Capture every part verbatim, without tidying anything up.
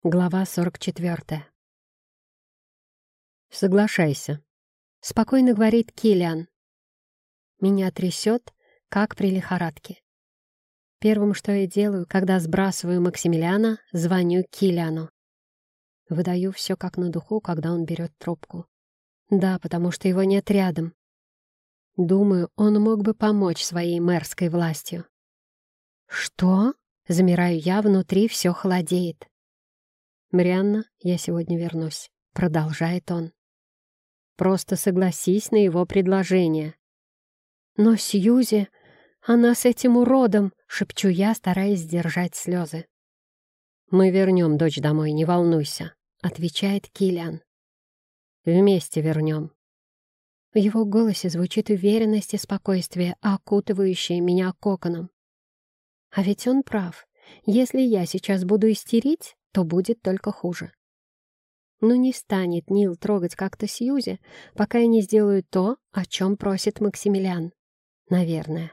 Глава сорок четвёртая. «Соглашайся», — спокойно говорит Киллиан. Меня трясет, как при лихорадке. Первым, что я делаю, когда сбрасываю Максимилиана, звоню Киллиану. Выдаю все как на духу, когда он берет трубку. Да, потому что его нет рядом. Думаю, он мог бы помочь своей мэрской властью. «Что?» — замираю я, внутри все холодеет. «Марианна, я сегодня вернусь», — продолжает он. «Просто согласись на его предложение». «Но Сьюзи, она с этим уродом», — шепчу я, стараясь сдержать слезы. «Мы вернем дочь домой, не волнуйся», — отвечает Киллиан. «Вместе вернем». В его голосе звучит уверенность и спокойствие, окутывающее меня коконом. А ведь он прав. Если я сейчас буду истерить, то будет только хуже. Но не станет Нил трогать как-то Сьюзи, пока я не сделаю то, о чем просит Максимилиан. Наверное.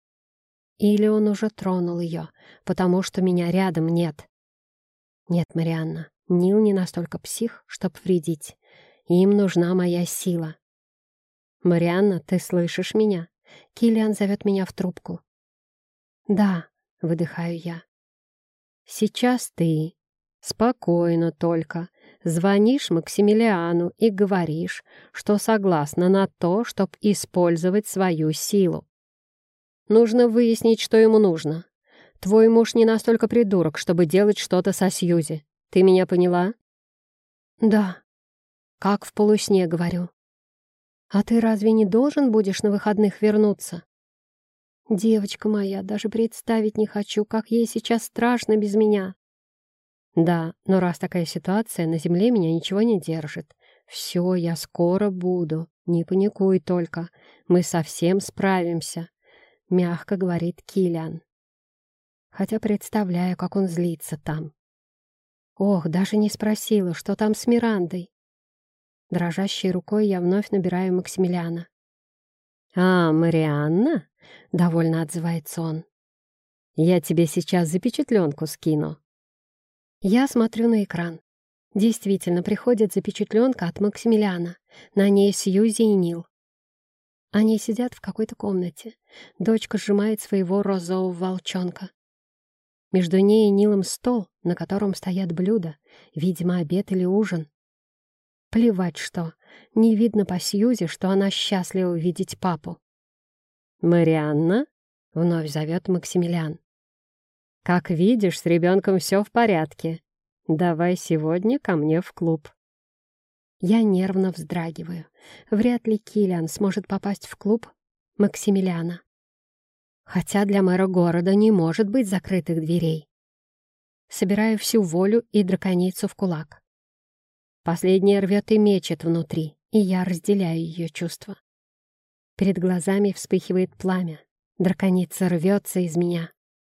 Или он уже тронул ее, потому что меня рядом нет. Нет, Марианна, Нил не настолько псих, чтоб вредить. Им нужна моя сила. «Марианна, ты слышишь меня?» Киллиан зовет меня в трубку. «Да», — выдыхаю я. «Сейчас ты, спокойно только, звонишь Максимилиану и говоришь, что согласна на то, чтобы использовать свою силу. Нужно выяснить, что ему нужно. Твой муж не настолько придурок, чтобы делать что-то со Сьюзи. Ты меня поняла?» «Да», как в полусне говорю. «А ты разве не должен будешь на выходных вернуться?» «Девочка моя, даже представить не хочу, как ей сейчас страшно без меня». «Да, но раз такая ситуация, на земле меня ничего не держит. Все, я скоро буду. Не паникуй только. Мы совсем справимся», — мягко говорит Киллиан. Хотя представляю, как он злится там. Ох, даже не спросила, что там с Мирандой. Дрожащей рукой я вновь набираю Максимилиана. «А, Марианна?» — довольно отзывается он. «Я тебе сейчас запечатленку скину». Я смотрю на экран. Действительно, приходит запечатленка от Максимилиана. На ней Сьюзи и Нил. Они сидят в какой-то комнате. Дочка сжимает своего розового волчонка. Между ней и Нилом стол, на котором стоят блюда, видимо, обед или ужин. Плевать что, не видно по Сьюзи, что она счастлива увидеть папу. «Марианна?» — вновь зовет Максимилиан. «Как видишь, с ребенком все в порядке. Давай сегодня ко мне в клуб». Я нервно вздрагиваю. Вряд ли Киллиан сможет попасть в клуб Максимилиана. Хотя для мэра города не может быть закрытых дверей. Собираю всю волю и драконицу в кулак. Последняя рвет и мечет внутри, и я разделяю ее чувства. Перед глазами вспыхивает пламя. Драконица рвется из меня.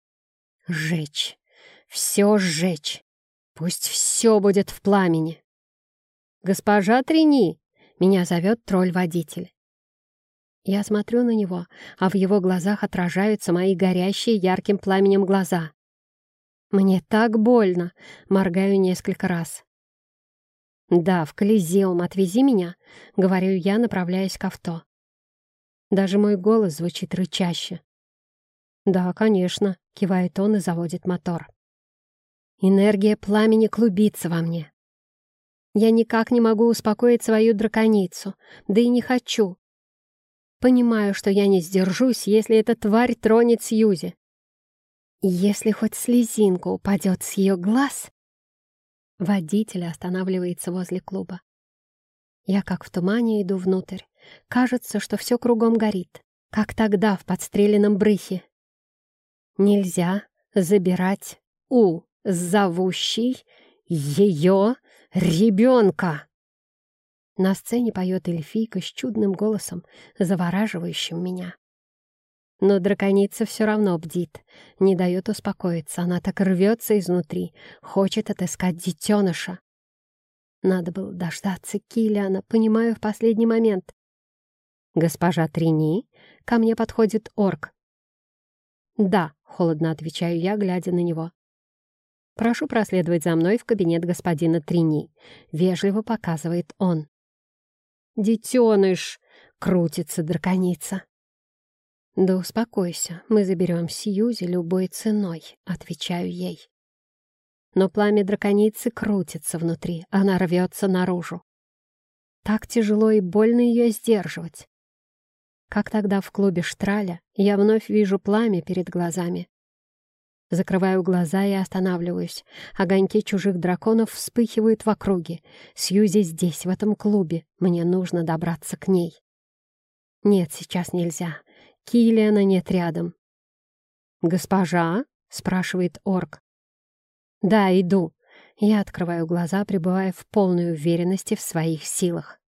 Сжечь. Все сжечь. Пусть все будет в пламени. «Госпожа Трини!» — меня зовет тролль-водитель. Я смотрю на него, а в его глазах отражаются мои горящие ярким пламенем глаза. Мне так больно, моргаю несколько раз. «Да, в Колизеум отвези меня», — говорю я, направляясь к авто. Даже мой голос звучит рычаще. «Да, конечно», — кивает он и заводит мотор. Энергия пламени клубится во мне. Я никак не могу успокоить свою драконицу, да и не хочу. Понимаю, что я не сдержусь, если эта тварь тронет Сьюзи. Если хоть слезинка упадет с ее глаз... Водитель останавливается возле клуба. Я как в тумане иду внутрь. Кажется, что все кругом горит, как тогда в подстреленном брыхе. Нельзя забирать у зовущей ее ребенка. На сцене поет эльфийка с чудным голосом, завораживающим меня. Но драконица все равно бдит, не дает успокоиться. Она так рвется изнутри, хочет отыскать детеныша. Надо было дождаться Киллиана, понимаю, в последний момент. «Госпожа Трини?» — ко мне подходит орк. «Да», — холодно отвечаю я, глядя на него. «Прошу проследовать за мной в кабинет господина Трини», — вежливо показывает он. «Детеныш!» — крутится драконица. «Да успокойся, мы заберем Сьюзи любой ценой», — отвечаю ей. Но пламя драконицы крутится внутри, она рвется наружу. Так тяжело и больно ее сдерживать. Как тогда в клубе Штраля, я вновь вижу пламя перед глазами. Закрываю глаза и останавливаюсь. Огоньки чужих драконов вспыхивают в округе. Сьюзи здесь, в этом клубе. Мне нужно добраться к ней. Нет, сейчас нельзя. Киллиана нет рядом. «Госпожа?» — спрашивает орк. «Да, иду». Я открываю глаза, пребывая в полной уверенности в своих силах.